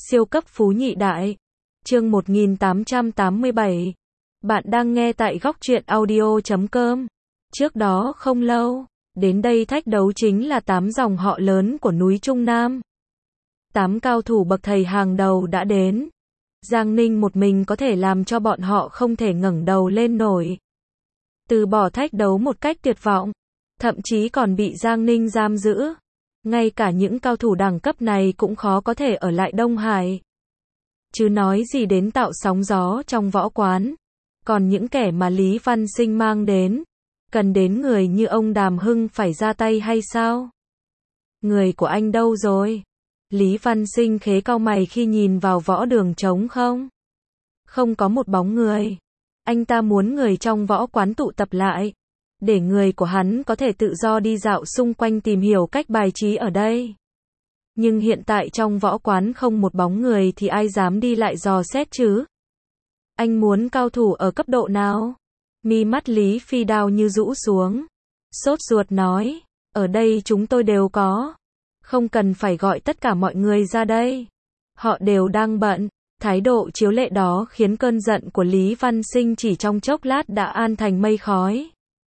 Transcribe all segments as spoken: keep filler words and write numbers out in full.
Siêu cấp phú nhị đại. Chương một nghìn tám trăm tám mươi bảy. Bạn đang nghe tại góc truyện audio chấm com. Trước đó không lâu, đến đây thách đấu chính là tám dòng họ lớn của núi Trung Nam. Tám cao thủ bậc thầy hàng đầu đã đến. Giang Ninh một mình có thể làm cho bọn họ không thể ngẩng đầu lên nổi. Từ bỏ thách đấu một cách tuyệt vọng, thậm chí còn bị Giang Ninh giam giữ. Ngay cả những cao thủ đẳng cấp này cũng khó có thể ở lại Đông Hải. Chứ nói gì đến tạo sóng gió trong võ quán. Còn những kẻ mà Lý Văn Sinh mang đến, cần đến người như ông Đàm Hưng phải ra tay hay sao? Người của anh đâu rồi? Lý Văn Sinh khế cau mày khi nhìn vào võ đường trống không? Không có một bóng người. Anh ta muốn người trong võ quán tụ tập lại, để người của hắn có thể tự do đi dạo xung quanh tìm hiểu cách bài trí ở đây. Nhưng hiện tại trong võ quán không một bóng người thì ai dám đi lại dò xét chứ? Anh muốn cao thủ ở cấp độ nào? Mi mắt Lý Phi Đao như rũ xuống. Sốt ruột nói, ở đây chúng tôi đều có. Không cần phải gọi tất cả mọi người ra đây. Họ đều đang bận. Thái độ chiếu lệ đó khiến cơn giận của Lý Văn Sinh chỉ trong chốc lát đã an thành mây khói.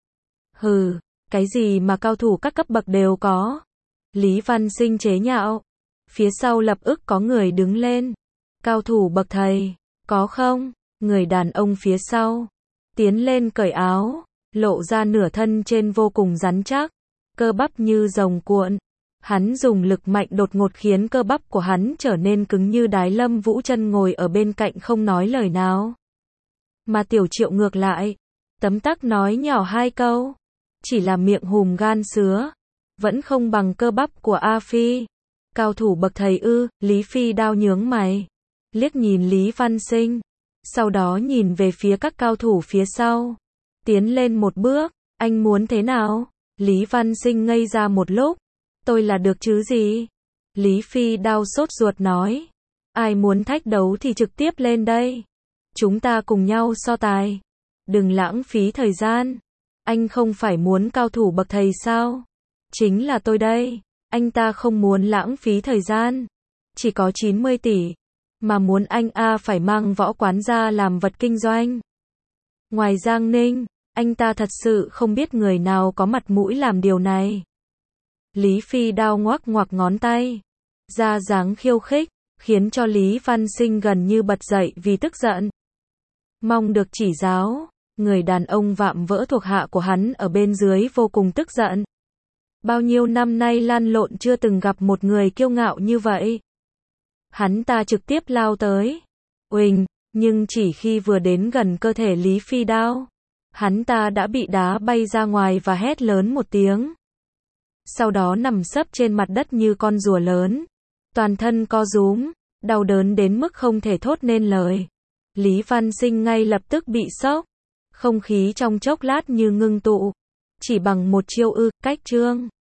Hừ, cái gì mà cao thủ các cấp bậc đều có? Lý Văn Sinh chế nhạo. Phía sau lập ức có người đứng lên. Cao thủ bậc thầy, có không? Người đàn ông phía sau tiến lên cởi áo, lộ ra nửa thân trên vô cùng rắn chắc, cơ bắp như rồng cuộn. Hắn dùng lực mạnh đột ngột khiến cơ bắp của hắn trở nên cứng như đái. Lâm Vũ Chân ngồi ở bên cạnh không nói lời nào. Mà Tiểu Triệu ngược lại, tấm tắc nói nhỏ hai câu. Chỉ là miệng hùm gan sứa, vẫn không bằng cơ bắp của A Phi. Cao thủ bậc thầy ư? Lý Phi Đao nhướng mày, liếc nhìn Lý Văn Sinh, sau đó nhìn về phía các cao thủ phía sau. Tiến lên một bước, anh muốn thế nào? Lý Văn Sinh ngây ra một lúc. Tôi là được chứ gì? Lý Phi Đao sốt ruột nói. Ai muốn thách đấu thì trực tiếp lên đây. Chúng ta cùng nhau so tài. Đừng lãng phí thời gian. Anh không phải muốn cao thủ bậc thầy sao? Chính là tôi đây. Anh ta không muốn lãng phí thời gian. Chỉ có chín mươi tỷ. Mà muốn anh A phải mang võ quán ra làm vật kinh doanh. Ngoài Giang Ninh, anh ta thật sự không biết người nào có mặt mũi làm điều này. Lý Phi Đao ngoắc ngoắc ngón tay, ra dáng khiêu khích, khiến cho Lý Văn Sinh gần như bật dậy vì tức giận. Mong được chỉ giáo. Người đàn ông vạm vỡ thuộc hạ của hắn ở bên dưới vô cùng tức giận. Bao nhiêu năm nay lan lộn chưa từng gặp một người kiêu ngạo như vậy. Hắn ta trực tiếp lao tới. Uỳnh, nhưng chỉ khi vừa đến gần cơ thể Lý Phi Đao, hắn ta đã bị đá bay ra ngoài và hét lớn một tiếng. Sau đó nằm sấp trên mặt đất như con rùa lớn. Toàn thân co rúm, đau đớn đến mức không thể thốt nên lời. Lý Văn Sinh ngay lập tức bị sốc. Không khí trong chốc lát như ngưng tụ. Chỉ bằng một chiêu ư, cách trương.